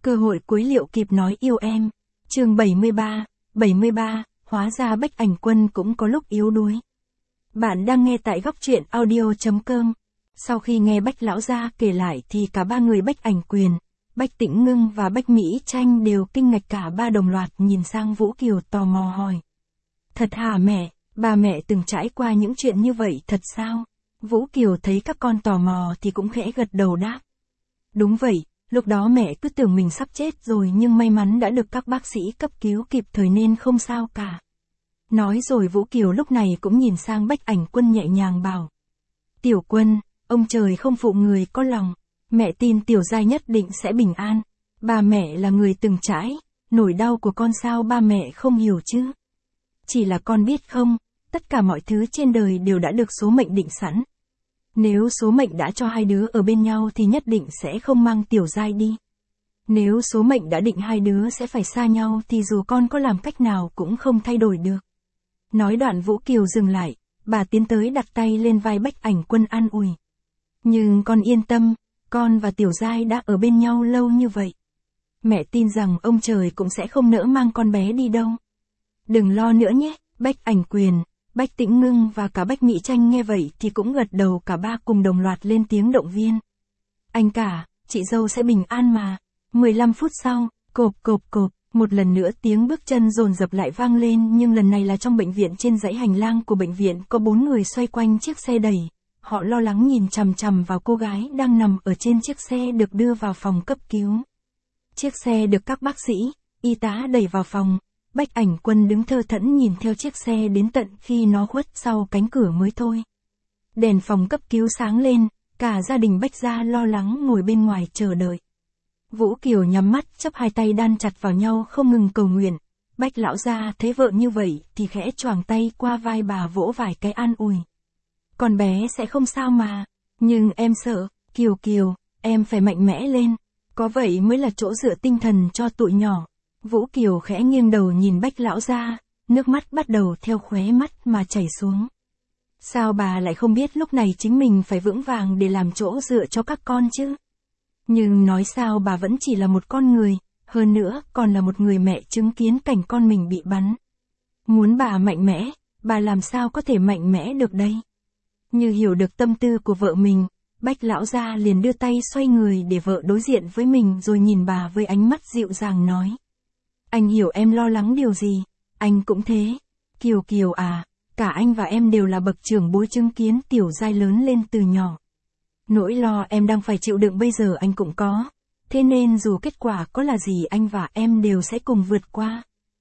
Cơ hội cuối liệu kịp nói yêu em. Chương 73, hóa ra Bách Ảnh Quân cũng có lúc yếu đuối. Bạn đang nghe tại góc truyện audio.com. Sau khi nghe Bách lão gia kể lại thì cả ba người Bách Ảnh Quyền, Bách Tĩnh Ngưng và Bách Mỹ Tranh đều kinh ngạc, cả ba đồng loạt nhìn sang Vũ Kiều tò mò hỏi. Thật hả mẹ, ba mẹ từng trải qua những chuyện như vậy thật sao? Vũ Kiều thấy các con tò mò thì cũng khẽ gật đầu đáp. Đúng vậy, lúc đó mẹ cứ tưởng mình sắp chết rồi nhưng may mắn đã được các bác sĩ cấp cứu kịp thời nên không sao cả. Nói rồi Vũ Kiều lúc này cũng nhìn sang Bách Ảnh Quân nhẹ nhàng bảo. Tiểu Quân, ông trời không phụ người có lòng, mẹ tin Tiểu Giai nhất định sẽ bình an. Ba mẹ là người từng trải, nỗi đau của con sao ba mẹ không hiểu chứ? Chỉ là con biết không, tất cả mọi thứ trên đời đều đã được số mệnh định sẵn. Nếu số mệnh đã cho hai đứa ở bên nhau thì nhất định sẽ không mang Tiểu Giai đi. Nếu số mệnh đã định hai đứa sẽ phải xa nhau thì dù con có làm cách nào cũng không thay đổi được. Nói đoạn Vũ Kiều dừng lại, bà tiến tới đặt tay lên vai Bách Ảnh Quân an ủi. Nhưng con yên tâm, con và Tiểu Giai đã ở bên nhau lâu như vậy. Mẹ tin rằng ông trời cũng sẽ không nỡ mang con bé đi đâu. Đừng lo nữa nhé. Bách Ảnh Quyền, Bách Tĩnh Ngưng và cả Bách Mỹ Tranh nghe vậy thì cũng gật đầu, cả ba cùng đồng loạt lên tiếng động viên. Anh cả, chị dâu sẽ bình an mà. 15 phút sau, cộp, một lần nữa tiếng bước chân dồn dập lại vang lên, nhưng lần này là trong bệnh viện. Trên dãy hành lang của bệnh viện có 4 người xoay quanh chiếc xe đẩy. Họ lo lắng nhìn chằm chằm vào cô gái đang nằm ở trên chiếc xe được đưa vào phòng cấp cứu. Chiếc xe được các bác sĩ, y tá đẩy vào phòng. Bách Ảnh Quân đứng thơ thẫn nhìn theo chiếc xe đến tận khi nó khuất sau cánh cửa mới thôi. Đèn phòng cấp cứu sáng lên, cả gia đình Bách gia lo lắng ngồi bên ngoài chờ đợi. Vũ Kiều nhắm mắt chắp hai tay đan chặt vào nhau không ngừng cầu nguyện. Bách lão gia thấy vợ như vậy thì khẽ choàng tay qua vai bà vỗ vài cái an ủi. Con bé sẽ không sao mà, nhưng em sợ, Kiều, em phải mạnh mẽ lên, có vậy mới là chỗ dựa tinh thần cho tụi nhỏ. Vũ Kiều khẽ nghiêng đầu nhìn Bách lão gia, nước mắt bắt đầu theo khóe mắt mà chảy xuống. Sao bà lại không biết lúc này chính mình phải vững vàng để làm chỗ dựa cho các con chứ? Nhưng nói sao bà vẫn chỉ là một con người, hơn nữa còn là một người mẹ chứng kiến cảnh con mình bị bắn. Muốn bà mạnh mẽ, bà làm sao có thể mạnh mẽ được đây? Như hiểu được tâm tư của vợ mình, Bách lão gia liền đưa tay xoay người để vợ đối diện với mình rồi nhìn bà với ánh mắt dịu dàng nói. Anh hiểu em lo lắng điều gì, anh cũng thế. Kiều à, cả anh và em đều là bậc trưởng bối chứng kiến Tiểu Giai lớn lên từ nhỏ. Nỗi lo em đang phải chịu đựng bây giờ anh cũng có. Thế nên dù kết quả có là gì anh và em đều sẽ cùng vượt qua.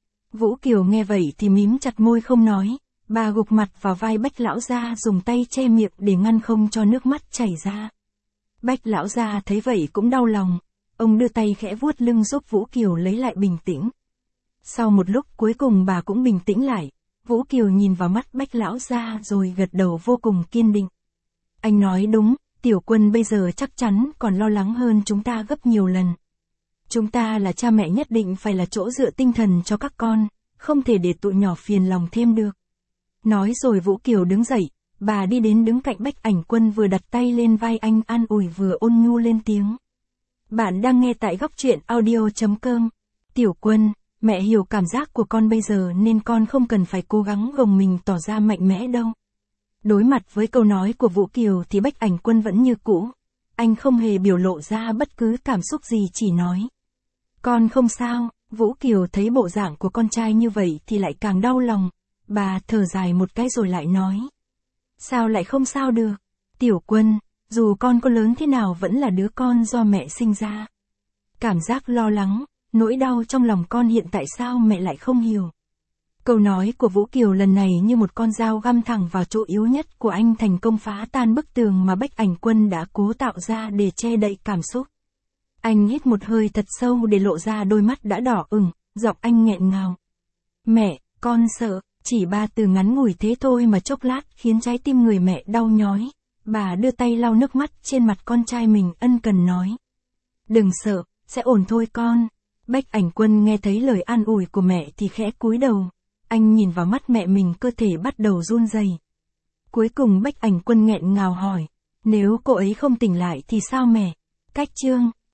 Vũ Kiều nghe vậy thì mím chặt môi không nói. Bà gục mặt vào vai Bách lão gia dùng tay che miệng để ngăn không cho nước mắt chảy ra. Bách lão gia thấy vậy cũng đau lòng. Ông đưa tay khẽ vuốt lưng giúp Vũ Kiều lấy lại bình tĩnh. Sau một lúc cuối cùng bà cũng bình tĩnh lại. Vũ Kiều nhìn vào mắt Bách lão gia rồi gật đầu vô cùng kiên định. Anh nói đúng, Tiểu Quân bây giờ chắc chắn còn lo lắng hơn chúng ta gấp nhiều lần. Chúng ta là cha mẹ nhất định phải là chỗ dựa tinh thần cho các con, không thể để tụi nhỏ phiền lòng thêm được. Nói rồi Vũ Kiều đứng dậy, bà đi đến đứng cạnh Bách Ảnh Quân vừa đặt tay lên vai anh an ủi vừa ôn nhu lên tiếng. Bạn đang nghe tại góc truyện audio.com. Tiểu Quân, mẹ hiểu cảm giác của con bây giờ nên con không cần phải cố gắng gồng mình tỏ ra mạnh mẽ đâu. Đối mặt với câu nói của Vũ Kiều thì Bách Ảnh Quân vẫn như cũ. Anh không hề biểu lộ ra bất cứ cảm xúc gì, chỉ nói. Con không sao. Vũ Kiều thấy bộ dạng của con trai như vậy thì lại càng đau lòng. Bà thở dài một cái rồi lại nói. Sao lại không sao được? Tiểu Quân, dù con có lớn thế nào vẫn là đứa con do mẹ sinh ra. Cảm giác lo lắng, nỗi đau trong lòng con hiện tại sao mẹ lại không hiểu? Câu nói của Vũ Kiều lần này như một con dao găm thẳng vào chỗ yếu nhất của anh, thành công phá tan bức tường mà Bách Ảnh Quân đã cố tạo ra để che đậy cảm xúc. Anh hít một hơi thật sâu để lộ ra đôi mắt đã đỏ ửng, giọng anh nghẹn ngào. Mẹ, con sợ, chỉ 3 từ ngắn ngủi thế thôi mà chốc lát khiến trái tim người mẹ đau nhói. Bà đưa tay lau nước mắt trên mặt con trai mình ân cần nói. Đừng sợ, sẽ ổn thôi con. Bách Ảnh Quân nghe thấy lời an ủi của mẹ thì khẽ cúi đầu. Anh nhìn vào mắt mẹ mình, cơ thể bắt đầu run rẩy. Cuối cùng Bách Ảnh Quân nghẹn ngào hỏi. Nếu cô ấy không tỉnh lại thì sao mẹ? Cách chương